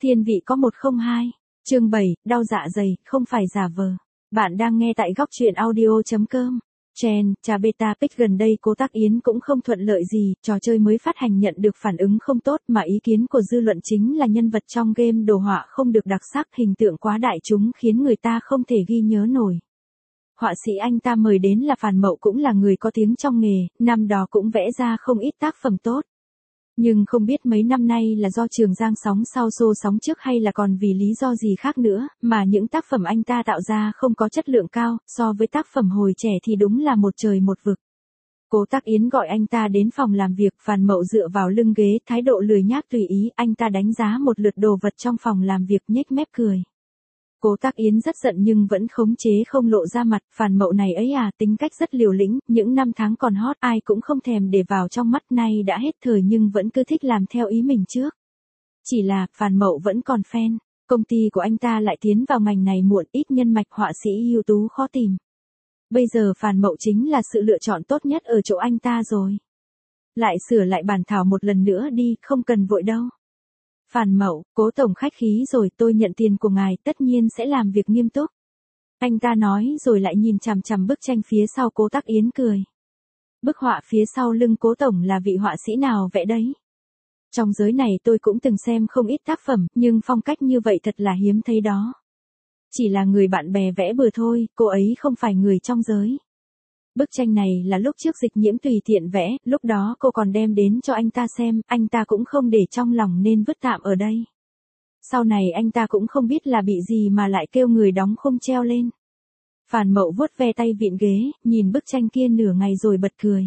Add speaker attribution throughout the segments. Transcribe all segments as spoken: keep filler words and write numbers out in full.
Speaker 1: Thiên vị có một không hai. Chương bảy, đau dạ dày, không phải giả vờ. Bạn đang nghe tại góc truyện audio chấm com. Chen, trà beta pick gần đây Cố Tác Yến cũng không thuận lợi gì, trò chơi mới phát hành nhận được phản ứng không tốt mà ý kiến của dư luận chính là nhân vật trong game đồ họa không được đặc sắc, hình tượng quá đại chúng khiến người ta không thể ghi nhớ nổi. Họa sĩ anh ta mời đến là Phàn Mậu cũng là người có tiếng trong nghề, năm đó cũng vẽ ra không ít tác phẩm tốt. Nhưng không biết mấy năm nay là do Trường Giang sóng sau xô sóng trước hay là còn vì lý do gì khác nữa, mà những tác phẩm anh ta tạo ra không có chất lượng cao, so với tác phẩm hồi trẻ thì đúng là một trời một vực. Cố Tác Yến gọi anh ta đến phòng làm việc, Phàn Mậu dựa vào lưng ghế, thái độ lười nhác tùy ý, anh ta đánh giá một lượt đồ vật trong phòng làm việc nhếch mép cười. Cố Tác Yến rất giận nhưng vẫn khống chế không lộ ra mặt, Phàn Mậu này ấy à, tính cách rất liều lĩnh, những năm tháng còn hot ai cũng không thèm để vào trong mắt, nay đã hết thời nhưng vẫn cứ thích làm theo ý mình trước. Chỉ là, Phàn Mậu vẫn còn fan, công ty của anh ta lại tiến vào ngành này muộn, ít nhân mạch họa sĩ ưu tú khó tìm. Bây giờ Phàn Mậu chính là sự lựa chọn tốt nhất ở chỗ anh ta rồi. Lại sửa lại bản thảo một lần nữa đi, không cần vội đâu. Phàn Mậu, Cố tổng khách khí rồi, tôi nhận tiền của ngài, tất nhiên sẽ làm việc nghiêm túc. Anh ta nói rồi lại nhìn chằm chằm bức tranh phía sau Cố Tác Yến cười. Bức họa phía sau lưng Cố tổng là vị họa sĩ nào vẽ đấy? Trong giới này tôi cũng từng xem không ít tác phẩm, nhưng phong cách như vậy thật là hiếm thấy đó. Chỉ là người bạn bè vẽ bừa thôi, cô ấy không phải người trong giới. Bức tranh này là lúc trước Dịch Nhiễm tùy tiện vẽ, lúc đó cô còn đem đến cho anh ta xem, anh ta cũng không để trong lòng nên vứt tạm ở đây. Sau này anh ta cũng không biết là bị gì mà lại kêu người đóng khung treo lên. Phàn Mậu vuốt ve tay vịn ghế, nhìn bức tranh kia nửa ngày rồi bật cười.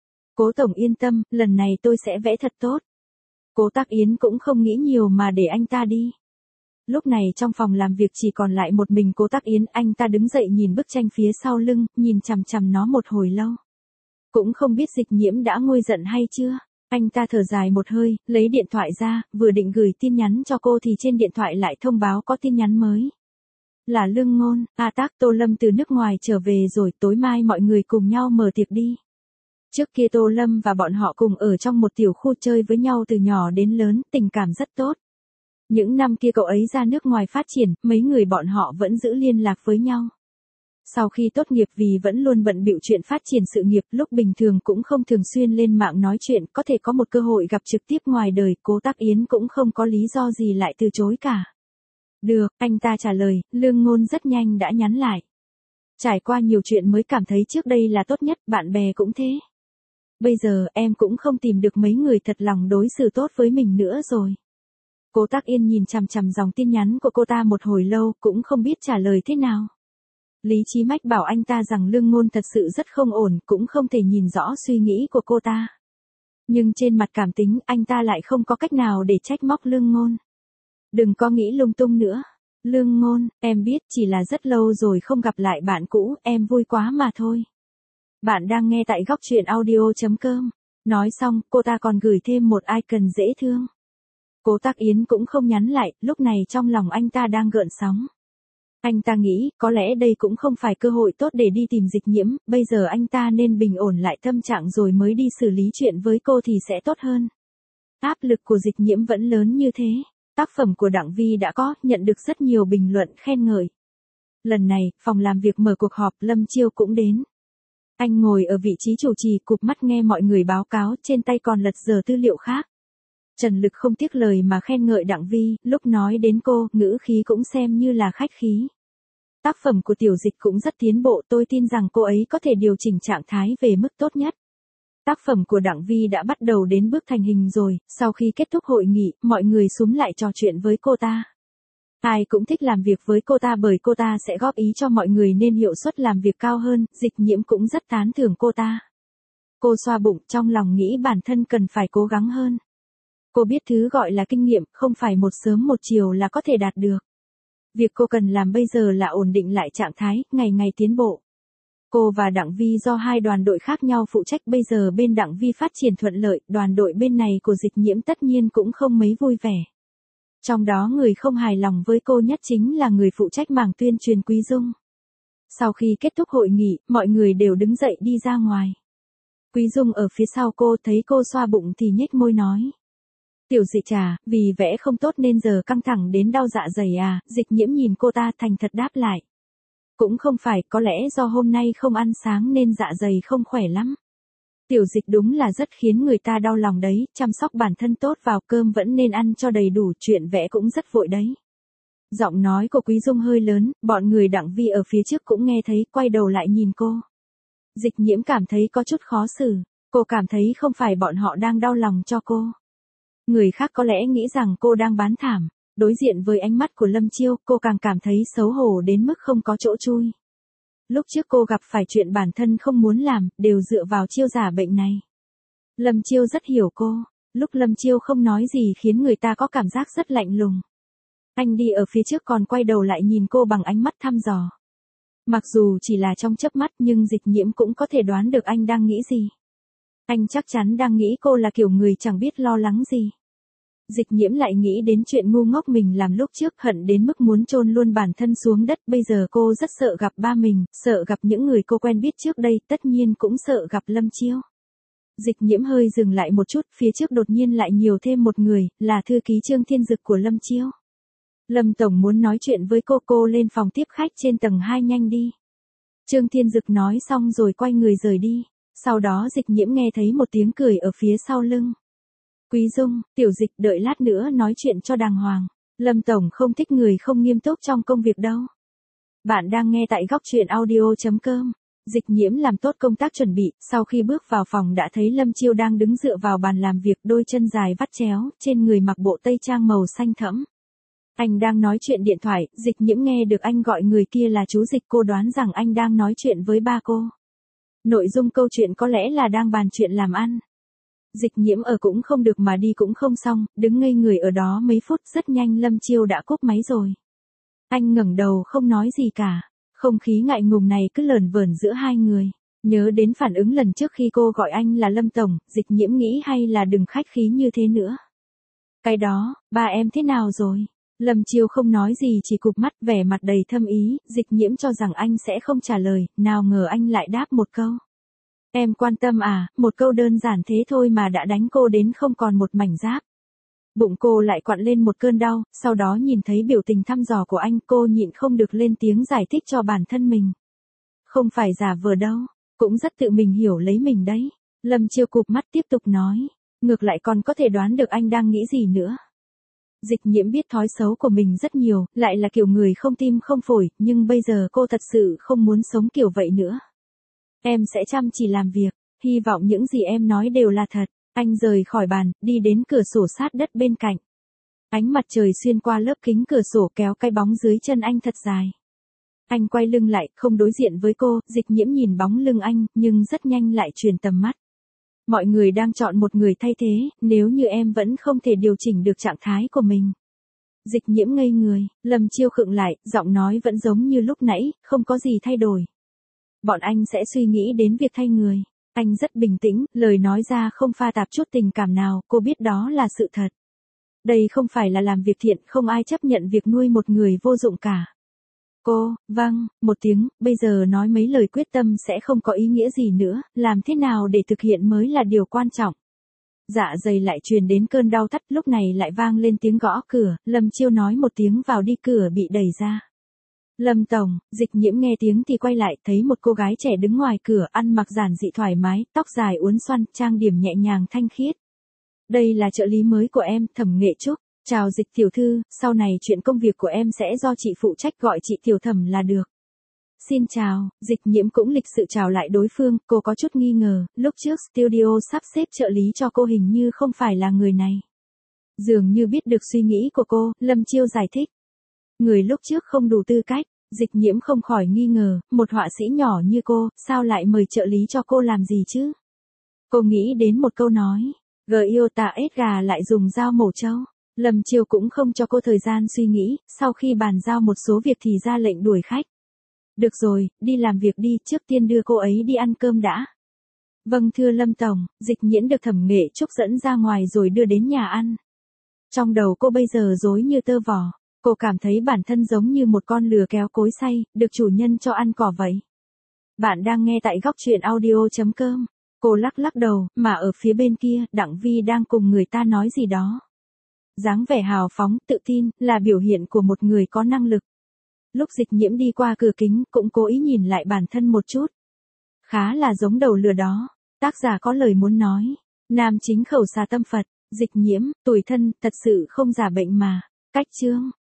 Speaker 1: Cố tổng yên tâm, lần này tôi sẽ vẽ thật tốt. Cố Tác Yến cũng không nghĩ nhiều mà để anh ta đi. Lúc này trong phòng làm việc chỉ còn lại một mình Cố Tác Yến, anh ta đứng dậy nhìn bức tranh phía sau lưng, nhìn chằm chằm nó một hồi lâu. Cũng không biết Dịch Nhiễm đã nguôi giận hay chưa. Anh ta thở dài một hơi, lấy điện thoại ra, vừa định gửi tin nhắn cho cô thì trên điện thoại lại thông báo có tin nhắn mới. Là Lương Ngôn, A Tác, Tô Lâm từ nước ngoài trở về rồi, tối mai mọi người cùng nhau mở tiệc đi. Trước kia Tô Lâm và bọn họ cùng ở trong một tiểu khu chơi với nhau từ nhỏ đến lớn, tình cảm rất tốt. Những năm kia cậu ấy ra nước ngoài phát triển, mấy người bọn họ vẫn giữ liên lạc với nhau. Sau khi tốt nghiệp vì vẫn luôn bận bịu chuyện phát triển sự nghiệp, lúc bình thường cũng không thường xuyên lên mạng nói chuyện, có thể có một cơ hội gặp trực tiếp ngoài đời, Cố Tác Yến cũng không có lý do gì lại từ chối cả. Được, anh ta trả lời, Lương Ngôn rất nhanh đã nhắn lại. Trải qua nhiều chuyện mới cảm thấy trước đây là tốt nhất, bạn bè cũng thế. Bây giờ em cũng không tìm được mấy người thật lòng đối xử tốt với mình nữa rồi. Cố Tác Yên nhìn chằm chằm dòng tin nhắn của cô ta một hồi lâu, cũng không biết trả lời thế nào. Lý trí mách bảo anh ta rằng Lương Ngôn thật sự rất không ổn, cũng không thể nhìn rõ suy nghĩ của cô ta. Nhưng trên mặt cảm tính, anh ta lại không có cách nào để trách móc Lương Ngôn. Đừng có nghĩ lung tung nữa. Lương Ngôn, em biết chỉ là rất lâu rồi không gặp lại bạn cũ, em vui quá mà thôi. Bạn đang nghe tại góc truyện audio chấm com. Nói xong, cô ta còn gửi thêm một icon dễ thương. Cố Tác Yến cũng không nhắn lại, lúc này trong lòng anh ta đang gợn sóng. Anh ta nghĩ, có lẽ đây cũng không phải cơ hội tốt để đi tìm Dịch Nhiễm, bây giờ anh ta nên bình ổn lại tâm trạng rồi mới đi xử lý chuyện với cô thì sẽ tốt hơn. Áp lực của Dịch Nhiễm vẫn lớn như thế. Tác phẩm của Đặng Vi đã có, nhận được rất nhiều bình luận khen ngợi. Lần này, phòng làm việc mở cuộc họp, Lâm Chiêu cũng đến. Anh ngồi ở vị trí chủ trì, cụp mắt nghe mọi người báo cáo, trên tay còn lật dở tư liệu khác. Trần Lực không tiếc lời mà khen ngợi Đặng Vi, lúc nói đến cô, ngữ khí cũng xem như là khách khí. Tác phẩm của Tiểu Dịch cũng rất tiến bộ, tôi tin rằng cô ấy có thể điều chỉnh trạng thái về mức tốt nhất. Tác phẩm của Đặng Vi đã bắt đầu đến bước thành hình rồi, sau khi kết thúc hội nghị, mọi người xúm lại trò chuyện với cô ta. Ai cũng thích làm việc với cô ta bởi cô ta sẽ góp ý cho mọi người nên hiệu suất làm việc cao hơn, Dịch Nhiễm cũng rất tán thưởng cô ta. Cô xoa bụng, trong lòng nghĩ bản thân cần phải cố gắng hơn. Cô biết thứ gọi là kinh nghiệm, không phải một sớm một chiều là có thể đạt được. Việc cô cần làm bây giờ là ổn định lại trạng thái, ngày ngày tiến bộ. Cô và Đặng Vi do hai đoàn đội khác nhau phụ trách, bây giờ bên Đặng Vi phát triển thuận lợi, đoàn đội bên này của Dịch Nhiễm tất nhiên cũng không mấy vui vẻ. Trong đó người không hài lòng với cô nhất chính là người phụ trách mảng tuyên truyền Quý Dung. Sau khi kết thúc hội nghị, mọi người đều đứng dậy đi ra ngoài. Quý Dung ở phía sau cô thấy cô xoa bụng thì nhếch môi nói. Tiểu Dịch trà, vì vẽ không tốt nên giờ căng thẳng đến đau dạ dày à, Dịch Nhiễm nhìn cô ta thành thật đáp lại. Cũng không phải, có lẽ do hôm nay không ăn sáng nên dạ dày không khỏe lắm. Tiểu Dịch đúng là rất khiến người ta đau lòng đấy, chăm sóc bản thân tốt vào cơm vẫn nên ăn cho đầy đủ, chuyện vẽ cũng rất vội đấy. Giọng nói của Quý Dung hơi lớn, bọn người Đặng Vi ở phía trước cũng nghe thấy, quay đầu lại nhìn cô. Dịch Nhiễm cảm thấy có chút khó xử, cô cảm thấy không phải bọn họ đang đau lòng cho cô. Người khác có lẽ nghĩ rằng cô đang bán thảm, đối diện với ánh mắt của Lâm Chiêu, cô càng cảm thấy xấu hổ đến mức không có chỗ chui. Lúc trước cô gặp phải chuyện bản thân không muốn làm, đều dựa vào Chiêu giả bệnh này. Lâm Chiêu rất hiểu cô, lúc Lâm Chiêu không nói gì khiến người ta có cảm giác rất lạnh lùng. Anh đi ở phía trước còn quay đầu lại nhìn cô bằng ánh mắt thăm dò. Mặc dù chỉ là trong chớp mắt nhưng Dịch Nhiễm cũng có thể đoán được anh đang nghĩ gì. Anh chắc chắn đang nghĩ cô là kiểu người chẳng biết lo lắng gì. Dịch Nhiễm lại nghĩ đến chuyện ngu ngốc mình làm lúc trước, hận đến mức muốn chôn luôn bản thân xuống đất. Bây giờ cô rất sợ gặp ba mình, sợ gặp những người cô quen biết trước đây, tất nhiên cũng sợ gặp Lâm Chiêu. Dịch Nhiễm hơi dừng lại một chút, phía trước đột nhiên lại nhiều thêm một người, là thư ký Trương Thiên Dực của Lâm Chiêu. Lâm Tổng muốn nói chuyện với cô, cô lên phòng tiếp khách trên tầng hai nhanh đi. Trương Thiên Dực nói xong rồi quay người rời đi. Sau đó Dịch Nhiễm nghe thấy một tiếng cười ở phía sau lưng. Quý Dung, Tiểu Dịch, đợi lát nữa nói chuyện cho đàng hoàng. Lâm Tổng không thích người không nghiêm túc trong công việc đâu. Bạn đang nghe tại góc truyện audio chấm com. Dịch Nhiễm làm tốt công tác chuẩn bị, sau khi bước vào phòng đã thấy Lâm Chiêu đang đứng dựa vào bàn làm việc, đôi chân dài vắt chéo, trên người mặc bộ tây trang màu xanh thẫm. Anh đang nói chuyện điện thoại, Dịch Nhiễm nghe được anh gọi người kia là chú Dịch, cô đoán rằng anh đang nói chuyện với ba cô. Nội dung câu chuyện có lẽ là đang bàn chuyện làm ăn. Dịch Nhiễm ở cũng không được mà đi cũng không xong, đứng ngây người ở đó mấy phút, rất nhanh Lâm Chiêu đã cúp máy rồi. Anh ngẩng đầu không nói gì cả, không khí ngại ngùng này cứ lờn vờn giữa hai người. Nhớ đến phản ứng lần trước khi cô gọi anh là Lâm Tổng, Dịch Nhiễm nghĩ hay là đừng khách khí như thế nữa. Cái đó, ba em thế nào rồi? Lâm Chiêu không nói gì, chỉ cụp mắt, vẻ mặt đầy thâm ý. Dịch Nhiễm cho rằng anh sẽ không trả lời, nào ngờ anh lại đáp một câu. Em quan tâm à, một câu đơn giản thế thôi mà đã đánh cô đến không còn một mảnh giáp. Bụng cô lại quặn lên một cơn đau, sau đó nhìn thấy biểu tình thăm dò của anh, cô nhịn không được lên tiếng giải thích cho bản thân mình. Không phải giả vờ đâu, cũng rất tự mình hiểu lấy mình đấy. Lâm Chiêu cụp mắt tiếp tục nói, ngược lại còn có thể đoán được anh đang nghĩ gì nữa. Dịch Nhiễm biết thói xấu của mình rất nhiều, lại là kiểu người không tim không phổi, nhưng bây giờ cô thật sự không muốn sống kiểu vậy nữa. Em sẽ chăm chỉ làm việc, hy vọng những gì em nói đều là thật. Anh rời khỏi bàn, đi đến cửa sổ sát đất bên cạnh. Ánh mặt trời xuyên qua lớp kính cửa sổ kéo cái bóng dưới chân anh thật dài. Anh quay lưng lại, không đối diện với cô, Dịch Nhiễm nhìn bóng lưng anh, nhưng rất nhanh lại chuyển tầm mắt. Mọi người đang chọn một người thay thế, nếu như em vẫn không thể điều chỉnh được trạng thái của mình. Dịch Nhiễm ngây người, Lâm Chiêu khựng lại, giọng nói vẫn giống như lúc nãy, không có gì thay đổi. Bọn anh sẽ suy nghĩ đến việc thay người. Anh rất bình tĩnh, lời nói ra không pha tạp chút tình cảm nào, cô biết đó là sự thật. Đây không phải là làm việc thiện, không ai chấp nhận việc nuôi một người vô dụng cả. Cô, vâng, một tiếng, bây giờ nói mấy lời quyết tâm sẽ không có ý nghĩa gì nữa, làm thế nào để thực hiện mới là điều quan trọng. Dạ dày lại truyền đến cơn đau thắt, lúc này lại vang lên tiếng gõ cửa, Lâm Chiêu nói một tiếng vào đi, cửa bị đẩy ra. Lâm Tổng, Dịch Nhiễm nghe tiếng thì quay lại, thấy một cô gái trẻ đứng ngoài cửa, ăn mặc giản dị thoải mái, tóc dài uốn xoăn, trang điểm nhẹ nhàng thanh khiết. Đây là trợ lý mới của em, Thẩm Nghệ Trúc. Chào Dịch tiểu thư, sau này chuyện công việc của em sẽ do chị phụ trách, gọi chị tiểu Thẩm là được. Xin chào, Dịch Nhiễm cũng lịch sự chào lại đối phương, cô có chút nghi ngờ, lúc trước studio sắp xếp trợ lý cho cô hình như không phải là người này. Dường như biết được suy nghĩ của cô, Lâm Chiêu giải thích. Người lúc trước không đủ tư cách. Dịch Nhiễm không khỏi nghi ngờ, một họa sĩ nhỏ như cô, sao lại mời trợ lý cho cô làm gì chứ? Cô nghĩ đến một câu nói, Giota Edgar lại dùng dao mổ trâu. Lâm Chiêu cũng không cho cô thời gian suy nghĩ, sau khi bàn giao một số việc thì ra lệnh đuổi khách. Được rồi, đi làm việc đi, trước tiên đưa cô ấy đi ăn cơm đã. Vâng thưa Lâm Tổng, Dịch Nhiễm được Thẩm Nghệ Trúc dẫn ra ngoài rồi đưa đến nhà ăn. Trong đầu cô bây giờ rối như tơ vò. Cô cảm thấy bản thân giống như một con lừa kéo cối xay, được chủ nhân cho ăn cỏ vậy. Bạn đang nghe tại góc truyện audio chấm com. Cô lắc lắc đầu, mà ở phía bên kia, Đặng Vi đang cùng người ta nói gì đó. dáng vẻ hào phóng, tự tin, là biểu hiện của một người có năng lực. Lúc Dịch Nhiễm đi qua cửa kính, cũng cố ý nhìn lại bản thân một chút. Khá là giống đầu lừa đó. Tác giả có lời muốn nói. Nam chính khẩu xà tâm Phật, Dịch Nhiễm, tủi thân, thật sự không giả bệnh mà. Cách chương.